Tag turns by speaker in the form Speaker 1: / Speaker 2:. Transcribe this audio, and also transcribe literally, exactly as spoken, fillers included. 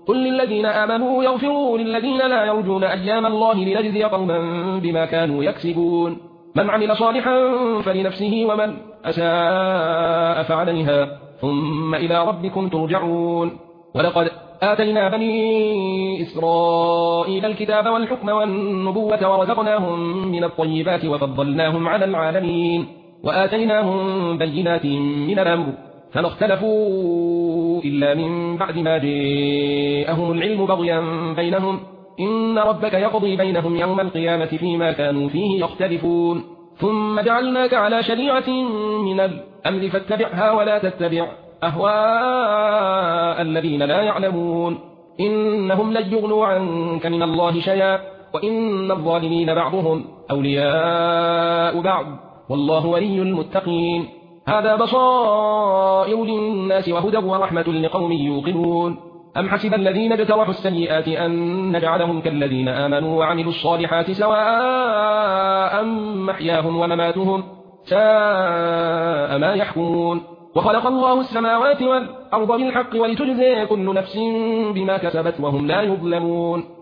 Speaker 1: قل للذين آمنوا يغفروا للذين لا يرجون أيام الله لنجزي قوما بما كانوا يكسبون من عمل صالحا فلنفسه ومن أساء فعليها ثم إلى ربكم ترجعون ولقد آتينا بني إسرائيل الكتاب والحكم والنبوة ورزقناهم من الطيبات وفضلناهم على العالمين وآتيناهم بينات من الأمر فما اختلفوا إلا من بعد ما جاءهم العلم بغيا بينهم إن ربك يقضي بينهم يوم القيامة فيما كانوا فيه يختلفون ثم جعلناك على شريعة من الأمر فاتبعها ولا تتبع أهواء الذين لا يعلمون إنهم لن يغنوا عنك من الله شيئا وإن الظالمين بعضهم أولياء بعض والله ولي المتقين هذا بصائر للناس وهدى ورحمة لقوم يوقنون أم حسب الذين اجترحوا السيئات أن نجعلهم كالذين آمنوا وعملوا الصالحات سواء محياهم ومماتهم ساء ما يحكمون وخلق الله السماوات والأرض بالحق ولتجزي كل نفس بما كسبت وهم لا يظلمون